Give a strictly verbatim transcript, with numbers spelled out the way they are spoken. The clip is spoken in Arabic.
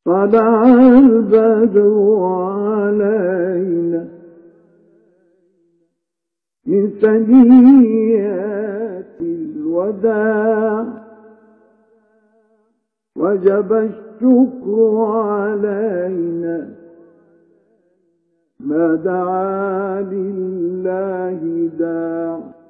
طلع البدر علينا من ثنيات الوداع وجب الشكر علينا ما دعا لله داع